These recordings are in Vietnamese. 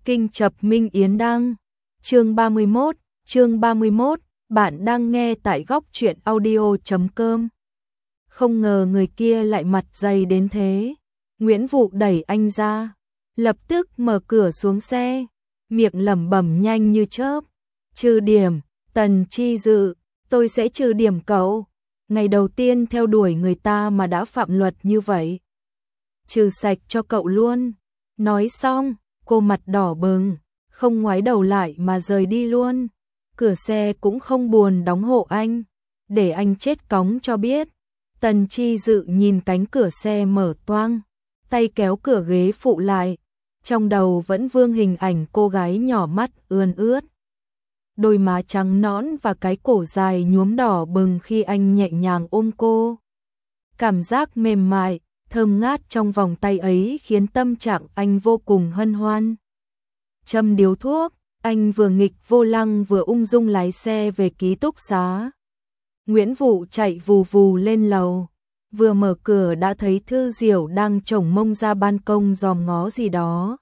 Kinh Chập Minh Yến Đăng, chương 31, bạn đang nghe tại góc truyện audio.com. Không ngờ người kia lại mặt dày đến thế. Nguyễn Vụ đẩy anh ra, lập tức mở cửa xuống xe, miệng lẩm bẩm nhanh như chớp. Trừ điểm, Tần Chi Dự, tôi sẽ trừ điểm cậu. Ngày đầu tiên theo đuổi người ta mà đã phạm luật như vậy. Trừ sạch cho cậu luôn. Nói xong, cô mặt đỏ bừng, không ngoái đầu lại mà rời đi luôn. Cửa xe cũng không buồn đóng hộ anh, để anh chết cóng cho biết. Tần Chi Dự nhìn cánh cửa xe mở toang, tay kéo cửa ghế phụ lại, trong đầu vẫn vương hình ảnh cô gái nhỏ mắt ươn ướt. Đôi má trắng nõn và cái cổ dài nhuốm đỏ bừng khi anh nhẹ nhàng ôm cô. Cảm giác mềm mại, thơm ngát trong vòng tay ấy khiến tâm trạng anh vô cùng hân hoan. Châm điếu thuốc, anh vừa nghịch vô lăng vừa ung dung lái xe về ký túc xá. Nguyễn Vụ chạy vù vù lên lầu, vừa mở cửa đã thấy Thư Diểu đang chổng mông ra ban công dòm ngó gì đó.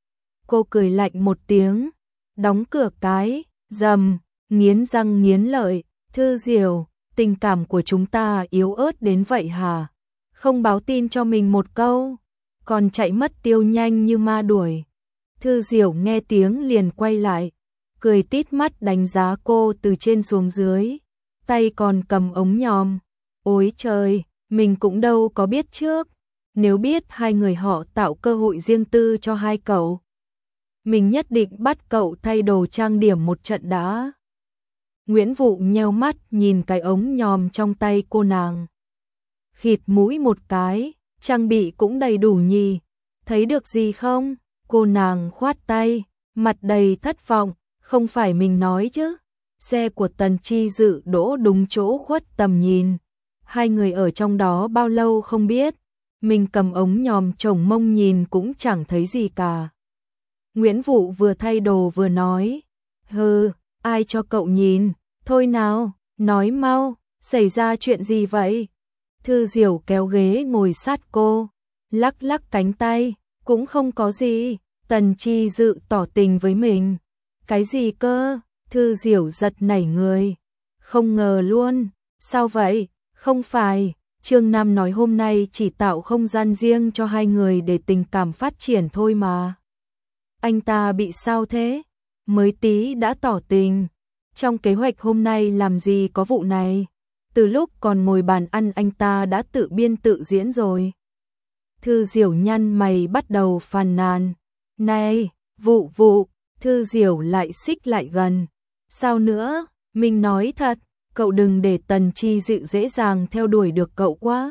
Cô cười lạnh một tiếng, đóng cửa cái, rầm, nghiến răng nghiến lợi. Thư Diểu, tình cảm của chúng ta yếu ớt đến vậy hả? Không báo tin cho mình một câu, còn chạy mất tiêu nhanh như ma đuổi. Thư Diểu nghe tiếng liền quay lại, cười tít mắt đánh giá cô từ trên xuống dưới, tay còn cầm ống nhòm. Ôi trời, mình cũng đâu có biết trước, nếu biết hai người họ tạo cơ hội riêng tư cho hai cậu, mình nhất định bắt cậu thay đồ trang điểm một trận đã. Nguyễn Vụ nheo mắt nhìn cái ống nhòm trong tay cô nàng. Khịt mũi một cái, trang bị cũng đầy đủ nhỉ, thấy được gì không? Cô nàng khoát tay, mặt đầy thất vọng, không phải mình nói chứ. Xe của Tần Chi Dự đỗ đúng chỗ khuất tầm nhìn. Hai người ở trong đó bao lâu không biết, mình cầm ống nhòm chổng mông nhìn cũng chẳng thấy gì cả. Nguyễn Vụ vừa thay đồ vừa nói, hừ, ai cho cậu nhìn, thôi nào, nói mau, xảy ra chuyện gì vậy? Thư Diểu kéo ghế ngồi sát cô, lắc lắc cánh tay, cũng không có gì. Tần Chi Dự tỏ tình với mình. Cái gì cơ? Thư Diểu giật nảy người. Không ngờ luôn, sao vậy? Không phải, Trương Nam nói hôm nay chỉ tạo không gian riêng cho hai người để tình cảm phát triển thôi mà. Anh ta bị sao thế? Mới tí đã tỏ tình. Trong kế hoạch hôm nay làm gì có vụ này? Từ lúc còn ngồi bàn ăn anh ta đã tự biên tự diễn rồi. Thư Diểu nhăn mày bắt đầu phàn nàn. Này, Vụ, Thư Diểu lại xích lại gần. Sao nữa, mình nói thật, cậu đừng để Tần Chi Dự dễ dàng theo đuổi được cậu quá.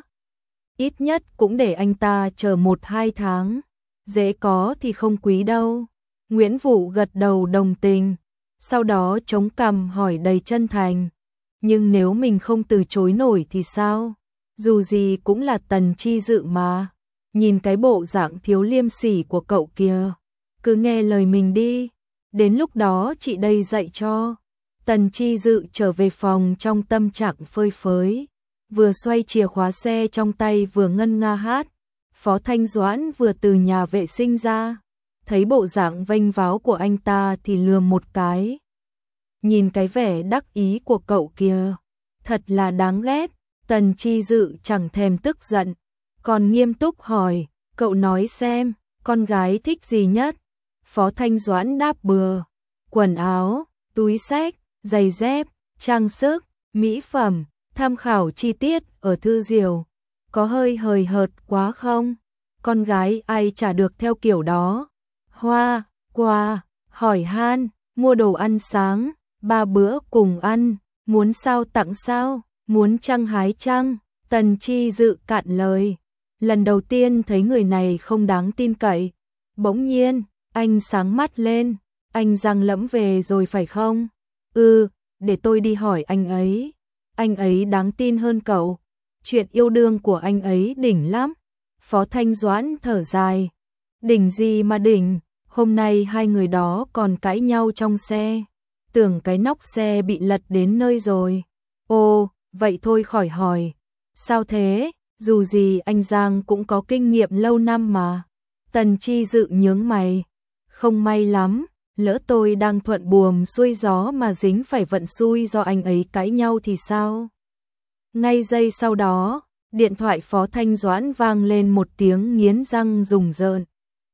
Ít nhất cũng để anh ta chờ 1-2 tháng. Dễ có thì không quý đâu. Nguyễn Vụ gật đầu đồng tình, sau đó chống cằm hỏi đầy chân thành. Nhưng nếu mình không từ chối nổi thì sao? Dù gì cũng là Tần Chi Dự mà. Nhìn cái bộ dạng thiếu liêm sỉ của cậu kìa. Cứ nghe lời mình đi. Đến lúc đó chị đây dạy cho. Tần Chi Dự trở về phòng trong tâm trạng phơi phới. Vừa xoay chìa khóa xe trong tay vừa ngân nga hát. Phó Thanh Doãn vừa từ nhà vệ sinh ra. Thấy bộ dạng vênh váo của anh ta thì lườm một cái. Nhìn cái vẻ đắc ý của cậu kìa, thật là đáng ghét. Tần Chi Dự chẳng thèm tức giận, còn nghiêm túc hỏi, cậu nói xem, con gái thích gì nhất? Phó Thanh Doãn đáp bừa, quần áo, túi xách, giày dép, trang sức, mỹ phẩm, tham khảo chi tiết ở Thư Diểu. Có hơi hời hợt quá không? Con gái ai chả được theo kiểu đó. Hoa, quà, hỏi han, mua đồ ăn sáng, 3 bữa cùng ăn, muốn sao tặng sao, muốn trăng hái trăng. Tần Chi Dự cạn lời. Lần đầu tiên thấy người này không đáng tin cậy. Bỗng nhiên, anh sáng mắt lên. Anh Giang Lẫm về rồi phải không? Để tôi đi hỏi anh ấy. Anh ấy đáng tin hơn cậu. Chuyện yêu đương của anh ấy đỉnh lắm. Phó Thanh Doãn thở dài. Đỉnh gì mà đỉnh, hôm nay hai người đó còn cãi nhau trong xe. Tưởng cái nóc xe bị lật đến nơi rồi. Ồ, vậy thôi khỏi hỏi. Sao thế? Dù gì anh Giang cũng có kinh nghiệm lâu năm mà. Tần Chi Dự nhướng mày. Không may lắm, lỡ tôi đang thuận buồm xuôi gió mà dính phải vận xui do anh ấy cãi nhau thì sao? Ngay giây sau đó, điện thoại Phó Thanh Doãn vang lên một tiếng nghiến răng rùng rợn.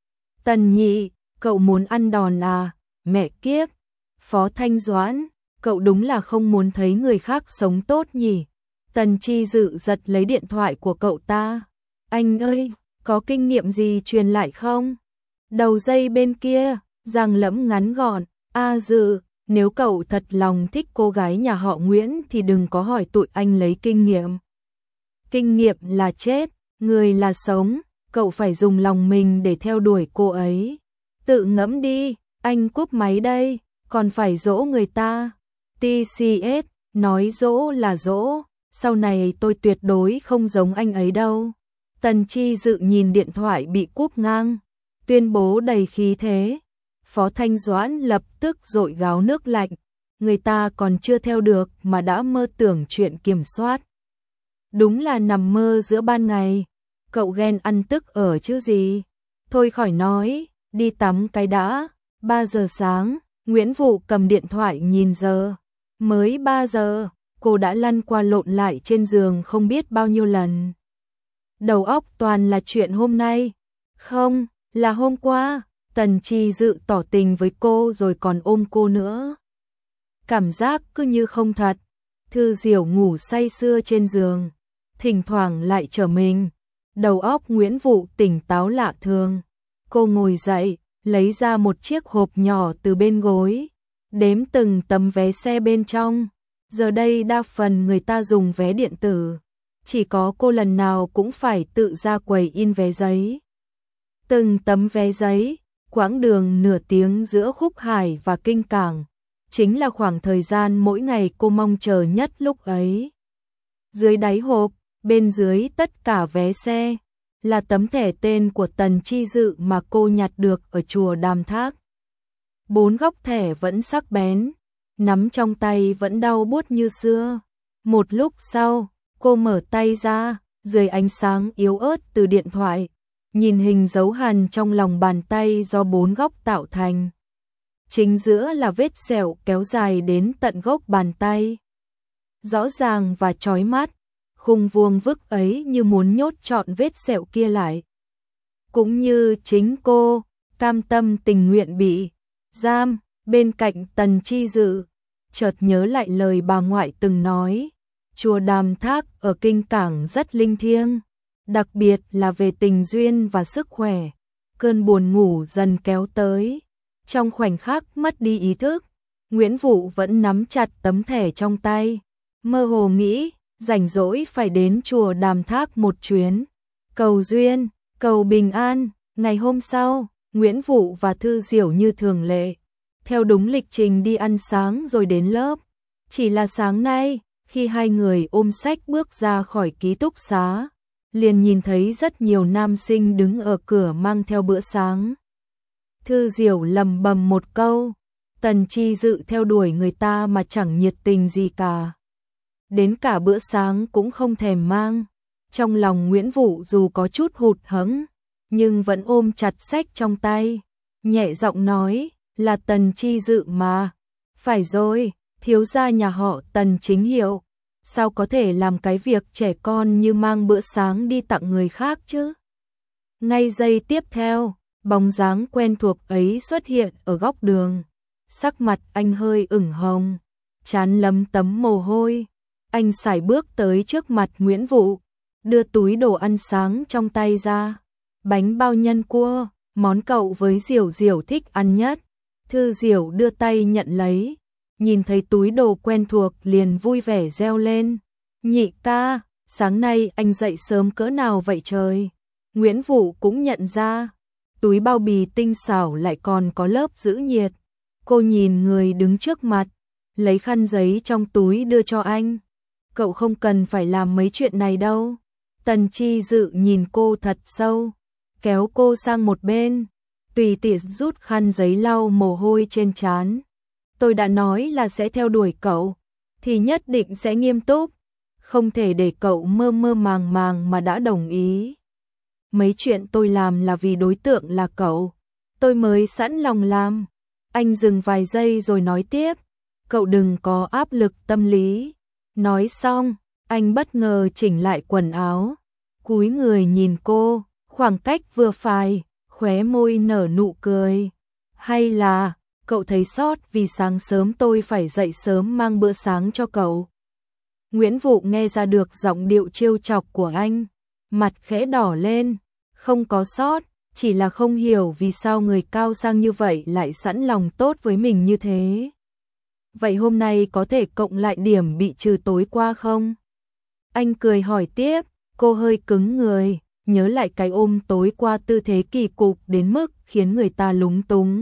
Tần Nhị, cậu muốn ăn đòn à? Mẹ kiếp! Phó Thanh Doãn, cậu đúng là không muốn thấy người khác sống tốt nhỉ? Tần Chi Dự giật lấy điện thoại của cậu ta. Anh ơi, có kinh nghiệm gì truyền lại không? Đầu dây bên kia, Giang Lẫm ngắn gọn. A Dự, nếu cậu thật lòng thích cô gái nhà họ Nguyễn thì đừng có hỏi tụi anh lấy kinh nghiệm. Kinh nghiệm là chết, người là sống, cậu phải dùng lòng mình để theo đuổi cô ấy. Tự ngẫm đi, anh cúp máy đây, còn phải dỗ người ta. TCS, nói dỗ là dỗ, sau này tôi tuyệt đối không giống anh ấy đâu. Tần Chi Dự nhìn điện thoại bị cúp ngang, tuyên bố đầy khí thế. Phó Thanh Doãn lập tức dội gáo nước lạnh, người ta còn chưa theo được mà đã mơ tưởng chuyện kiểm soát. Đúng là nằm mơ giữa ban ngày, cậu ghen ăn tức ở chứ gì. Thôi khỏi nói, đi tắm cái đã. 3 giờ sáng, Nguyễn Vũ cầm điện thoại nhìn giờ. Mới 3 giờ, cô đã lăn qua lộn lại trên giường không biết bao nhiêu lần. Đầu óc toàn là chuyện hôm nay. Không, là hôm qua. Tần Chi Dự tỏ tình với cô rồi còn ôm cô nữa. Cảm giác cứ như không thật. Thư Diểu ngủ say sưa trên giường, thỉnh thoảng lại trở mình. Đầu óc Nguyễn Vũ tỉnh táo lạ thường. Cô ngồi dậy, lấy ra một chiếc hộp nhỏ từ bên gối, đếm từng tấm vé xe bên trong. Giờ đây đa phần người ta dùng vé điện tử, chỉ có cô lần nào cũng phải tự ra quầy in vé giấy. Từng tấm vé giấy, quãng đường nửa tiếng giữa Khúc Hải và Kinh Cảng, chính là khoảng thời gian mỗi ngày cô mong chờ nhất lúc ấy. Dưới đáy hộp, bên dưới tất cả vé xe, là tấm thẻ tên của Tần Chi Dự mà cô nhặt được ở chùa Đàm Thác. 4 góc thẻ vẫn sắc bén, nắm trong tay vẫn đau buốt như xưa. Một lúc sau, cô mở tay ra, dưới ánh sáng yếu ớt từ điện thoại, nhìn hình dấu hằn trong lòng bàn tay do 4 góc tạo thành. Chính giữa là vết sẹo kéo dài đến tận gốc bàn tay. Rõ ràng và chói mắt, khung vuông vức ấy như muốn nhốt trọn vết sẹo kia lại. Cũng như chính cô, cam tâm tình nguyện bị giam bên cạnh Tần Chi Dự, chợt nhớ lại lời bà ngoại từng nói, chùa Đàm Thác ở Kinh Cảng rất linh thiêng, đặc biệt là về tình duyên và sức khỏe. Cơn buồn ngủ dần kéo tới, trong khoảnh khắc mất đi ý thức, Nguyễn Vũ vẫn nắm chặt tấm thẻ trong tay, mơ hồ nghĩ, rảnh rỗi phải đến chùa Đàm Thác một chuyến, cầu duyên, cầu bình an. Ngày hôm sau, Nguyễn Vũ và Thư Diểu như thường lệ, theo đúng lịch trình đi ăn sáng rồi đến lớp. Chỉ là sáng nay, khi hai người ôm sách bước ra khỏi ký túc xá, liền nhìn thấy rất nhiều nam sinh đứng ở cửa mang theo bữa sáng. Thư Diểu lầm bầm một câu, Tần Chi Dự theo đuổi người ta mà chẳng nhiệt tình gì cả. Đến cả bữa sáng cũng không thèm mang. Trong lòng Nguyễn Vũ dù có chút hụt hẫng, nhưng vẫn ôm chặt sách trong tay, nhẹ giọng nói, là Tần Chi Dự mà. Phải rồi, thiếu gia nhà họ Tần chính hiệu, sao có thể làm cái việc trẻ con như mang bữa sáng đi tặng người khác chứ? Ngay giây tiếp theo, bóng dáng quen thuộc ấy xuất hiện ở góc đường. Sắc mặt anh hơi ửng hồng, trán lấm tấm mồ hôi. Anh sải bước tới trước mặt Nguyễn Vũ, đưa túi đồ ăn sáng trong tay ra. Bánh bao nhân cua, món cậu với Diểu Diểu thích ăn nhất. Thư Diểu đưa tay nhận lấy, nhìn thấy túi đồ quen thuộc liền vui vẻ reo lên. Nhị ca, sáng nay anh dậy sớm cỡ nào vậy trời? Nguyễn Vũ cũng nhận ra, túi bao bì tinh xảo lại còn có lớp giữ nhiệt. Cô nhìn người đứng trước mặt, lấy khăn giấy trong túi đưa cho anh. Cậu không cần phải làm mấy chuyện này đâu. Tần Chi Dự nhìn cô thật sâu, kéo cô sang một bên, tùy tiện rút khăn giấy lau mồ hôi trên trán. Tôi đã nói là sẽ theo đuổi cậu, thì nhất định sẽ nghiêm túc, không thể để cậu mơ mơ màng màng mà đã đồng ý. Mấy chuyện tôi làm là vì đối tượng là cậu, tôi mới sẵn lòng làm. Anh dừng vài giây rồi nói tiếp, cậu đừng có áp lực tâm lý. Nói xong, anh bất ngờ chỉnh lại quần áo, cúi người nhìn cô, khoảng cách vừa phải, khóe môi nở nụ cười. Hay là, cậu thấy sót vì sáng sớm tôi phải dậy sớm mang bữa sáng cho cậu? Nguyễn Vụ nghe ra được giọng điệu trêu chọc của anh, mặt khẽ đỏ lên, không có sót, chỉ là không hiểu vì sao người cao sang như vậy lại sẵn lòng tốt với mình như thế. Vậy hôm nay có thể cộng lại điểm bị trừ tối qua không? Anh cười hỏi tiếp, cô hơi cứng người, nhớ lại cái ôm tối qua tư thế kỳ cục đến mức khiến người ta lúng túng.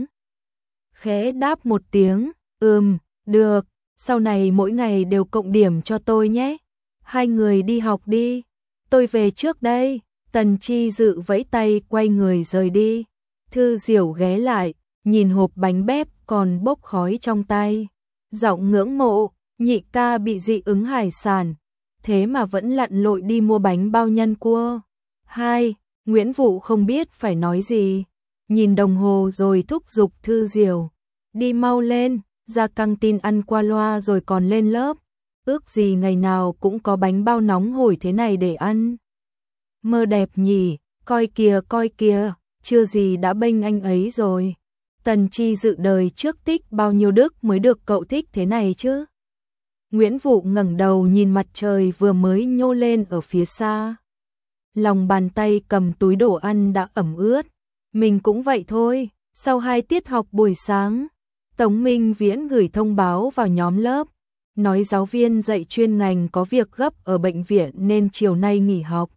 Khẽ đáp một tiếng, được, sau này mỗi ngày đều cộng điểm cho tôi nhé. Hai người đi học đi, tôi về trước đây. Tần Chi Dự vẫy tay quay người rời đi. Thư Diểu ghé lại, nhìn hộp bánh bép còn bốc khói trong tay. Giọng ngưỡng mộ, nhị ca bị dị ứng hải sản, thế mà vẫn lặn lội đi mua bánh bao nhân cua. Nguyễn Vụ không biết phải nói gì, nhìn đồng hồ rồi thúc giục Thư Diểu, đi mau lên, ra căng tin ăn qua loa rồi còn lên lớp. Ước gì ngày nào cũng có bánh bao nóng hổi thế này để ăn. Mơ đẹp nhỉ, coi kìa, chưa gì đã bênh anh ấy rồi. Tần Chi Dự đời trước tích bao nhiêu đức mới được cậu thích thế này chứ. Nguyễn Vụ ngẩng đầu nhìn mặt trời vừa mới nhô lên ở phía xa. Lòng bàn tay cầm túi đồ ăn đã ẩm ướt. Mình cũng vậy thôi, sau 2 tiết học buổi sáng, Tống Minh Viễn gửi thông báo vào nhóm lớp, nói giáo viên dạy chuyên ngành có việc gấp ở bệnh viện nên chiều nay nghỉ học.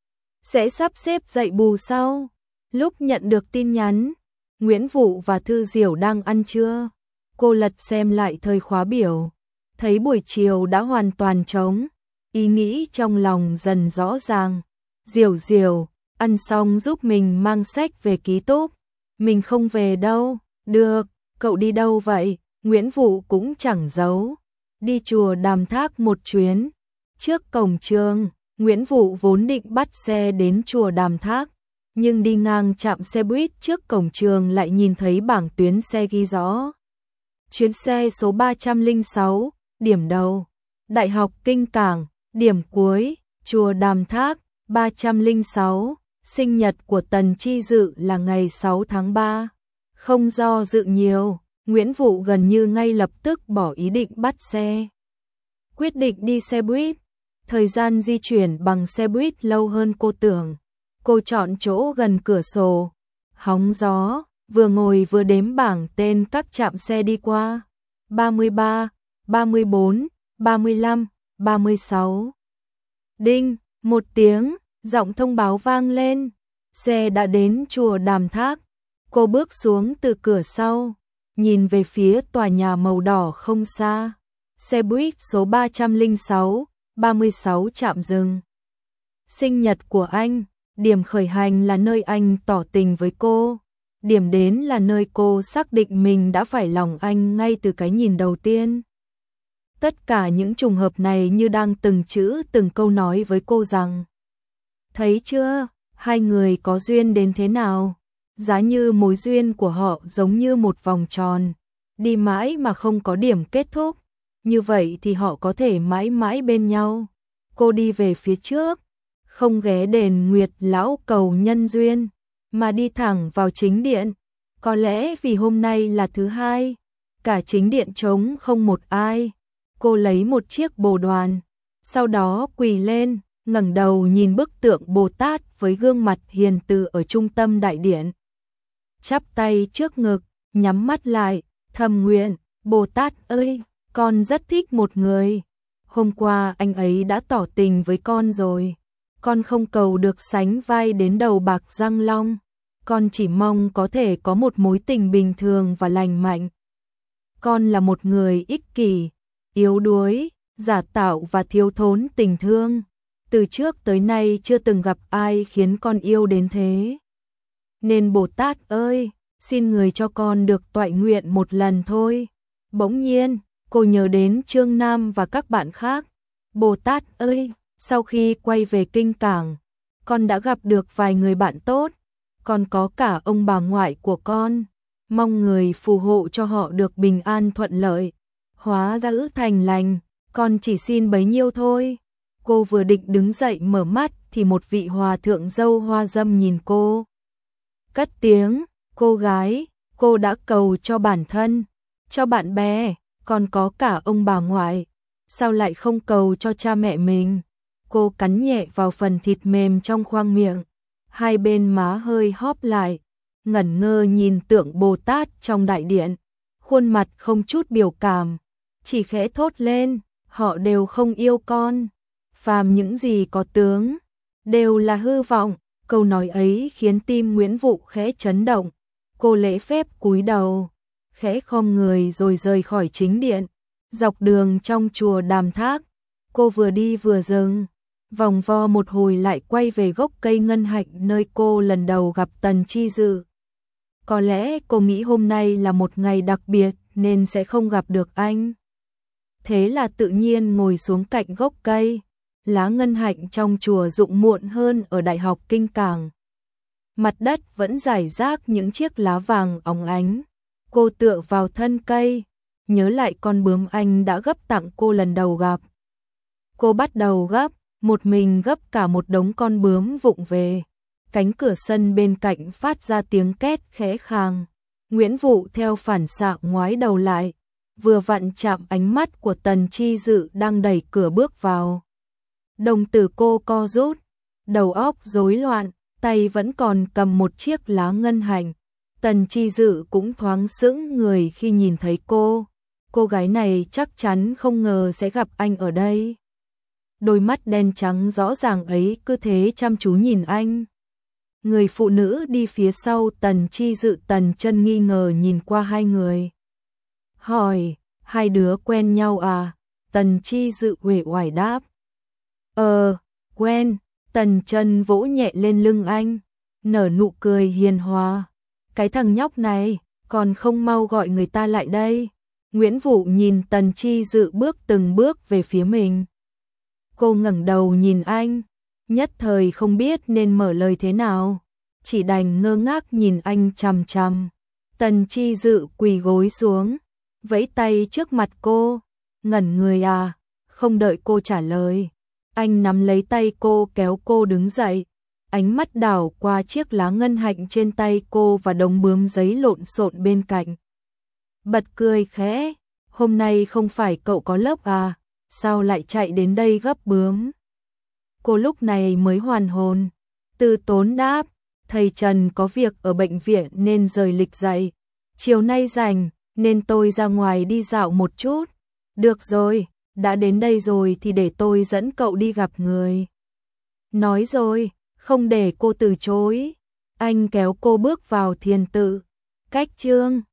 Sẽ sắp xếp dạy bù sau. Lúc nhận được tin nhắn, Nguyễn Vụ và Thư Diểu đang ăn trưa. Cô lật xem lại thời khóa biểu, thấy buổi chiều đã hoàn toàn trống. Ý nghĩ trong lòng dần rõ ràng. Diểu, ăn xong giúp mình mang sách về ký túc. Mình không về đâu. Được, cậu đi đâu vậy? Nguyễn Vụ cũng chẳng giấu. Đi chùa Đàm Thác một chuyến. Trước cổng trường, Nguyễn Vụ vốn định bắt xe đến chùa Đàm Thác, nhưng đi ngang trạm xe buýt trước cổng trường lại nhìn thấy bảng tuyến xe ghi rõ. Chuyến xe số 306, điểm đầu, Đại học Kinh Cảng, điểm cuối, chùa Đàm Thác, 306, sinh nhật của Tần Chi Dự là ngày 6 tháng 3. Không do dự nhiều, Nguyễn Vụ gần như ngay lập tức bỏ ý định bắt xe. Quyết định đi xe buýt. Thời gian di chuyển bằng xe buýt lâu hơn cô tưởng. Cô chọn chỗ gần cửa sổ, hóng gió, vừa ngồi vừa đếm bảng tên các trạm xe đi qua. 33, 34, 35, 36. Đinh, một tiếng, giọng thông báo vang lên. Xe đã đến chùa Đàm Thác. Cô bước xuống từ cửa sau, nhìn về phía tòa nhà màu đỏ không xa. Xe buýt số 306, 36 trạm dừng. Sinh nhật của anh, điểm khởi hành là nơi anh tỏ tình với cô. Điểm đến là nơi cô xác định mình đã phải lòng anh ngay từ cái nhìn đầu tiên. Tất cả những trùng hợp này như đang từng chữ từng câu nói với cô rằng: thấy chưa, hai người có duyên đến thế nào. Giá như mối duyên của họ giống như một vòng tròn, đi mãi mà không có điểm kết thúc. Như vậy thì họ có thể mãi mãi bên nhau. Cô đi về phía trước, không ghé đền Nguyệt Lão cầu nhân duyên, mà đi thẳng vào chính điện. Có lẽ vì hôm nay là thứ hai, cả chính điện trống không một ai. Cô lấy một chiếc bồ đoàn, sau đó quỳ lên, ngẩng đầu nhìn bức tượng Bồ Tát với gương mặt hiền từ ở trung tâm đại điện. Chắp tay trước ngực, nhắm mắt lại, thầm nguyện: Bồ Tát ơi, con rất thích một người. Hôm qua anh ấy đã tỏ tình với con rồi. Con không cầu được sánh vai đến đầu bạc răng long. Con chỉ mong có thể có một mối tình bình thường và lành mạnh. Con là một người ích kỷ, yếu đuối, giả tạo và thiếu thốn tình thương. Từ trước tới nay chưa từng gặp ai khiến con yêu đến thế. Nên Bồ Tát ơi, xin người cho con được toại nguyện một lần thôi. Bỗng nhiên, cô nhớ đến Trương Nam và các bạn khác. Bồ Tát ơi, sau khi quay về Kinh Cảng, con đã gặp được vài người bạn tốt. còn có cả ông bà ngoại của con. Mong người phù hộ cho họ được bình an thuận lợi. Hóa ra ước thành lành, con chỉ xin bấy nhiêu thôi. Cô vừa định đứng dậy mở mắt thì một vị hòa thượng râu hoa râm nhìn cô. Cất tiếng, cô gái, cô đã cầu cho bản thân, cho bạn bè, còn có cả ông bà ngoại. Sao lại không cầu cho cha mẹ mình? Cô cắn nhẹ vào phần thịt mềm trong khoang miệng. Hai bên má hơi hóp lại, ngẩn ngơ nhìn tượng Bồ Tát trong đại điện. Khuôn mặt không chút biểu cảm, chỉ khẽ thốt lên, họ đều không yêu con. Phàm những gì có tướng, đều là hư vọng. Câu nói ấy khiến tim Nguyễn Vũ khẽ chấn động. Cô lễ phép cúi đầu, khẽ khom người rồi rời khỏi chính điện. Dọc đường trong chùa Đàm Thác, cô vừa đi vừa dừng, vòng vo một hồi lại quay về gốc cây ngân hạnh nơi cô lần đầu gặp Tần Chi Dự. Có lẽ cô nghĩ hôm nay là một ngày đặc biệt nên sẽ không gặp được anh. Thế là tự nhiên ngồi xuống cạnh gốc cây. Lá ngân hạnh trong chùa rụng muộn hơn ở Đại học Kinh Cảng. Mặt đất vẫn rải rác những chiếc lá vàng óng ánh. Cô tựa vào thân cây, nhớ lại con bướm anh đã gấp tặng cô lần đầu gặp. Cô bắt đầu gấp, một mình gấp cả một đống con bướm vụng về. Cánh cửa sân bên cạnh phát ra tiếng két khẽ khàng. Nguyễn Vũ theo phản xạ ngoái đầu lại, vừa vặn chạm ánh mắt của Tần Chi Dự đang đẩy cửa bước vào. Đồng tử cô co rút, đầu óc rối loạn, tay vẫn còn cầm một chiếc lá ngân hạnh. Tần Chi Dự cũng thoáng sững người khi nhìn thấy cô. Cô gái này chắc chắn không ngờ sẽ gặp anh ở đây. Đôi mắt đen trắng rõ ràng ấy cứ thế chăm chú nhìn anh. Người phụ nữ đi phía sau Tần Chi Dự Tần Chân nghi ngờ nhìn qua hai người. Hỏi, hai đứa quen nhau à? Tần Chi Dự uể oải đáp. Quen. Tần Chân vỗ nhẹ lên lưng anh, nở nụ cười hiền hòa. Cái thằng nhóc này, còn không mau gọi người ta lại đây. Nguyễn Vũ nhìn Tần Chi Dự bước từng bước về phía mình. Cô ngẩng đầu nhìn anh, nhất thời không biết nên mở lời thế nào, chỉ đành ngơ ngác nhìn anh chằm chằm. Tần Chi Dự quỳ gối xuống, vẫy tay trước mặt cô. Ngẩn người à? Không đợi cô trả lời, anh nắm lấy tay cô kéo cô đứng dậy. Ánh mắt đảo qua chiếc lá ngân hạnh trên tay cô và đống bướm giấy lộn xộn bên cạnh. Bật cười khẽ, hôm nay không phải cậu có lớp à, sao lại chạy đến đây gấp bướm? Cô lúc này mới hoàn hồn, từ tốn đáp, thầy Trần có việc ở bệnh viện nên rời lịch dạy. Chiều nay rảnh nên tôi ra ngoài đi dạo một chút. Được rồi, đã đến đây rồi thì để tôi dẫn cậu đi gặp người. Nói rồi, không để cô từ chối, anh kéo cô bước vào thiền tự. Cách chương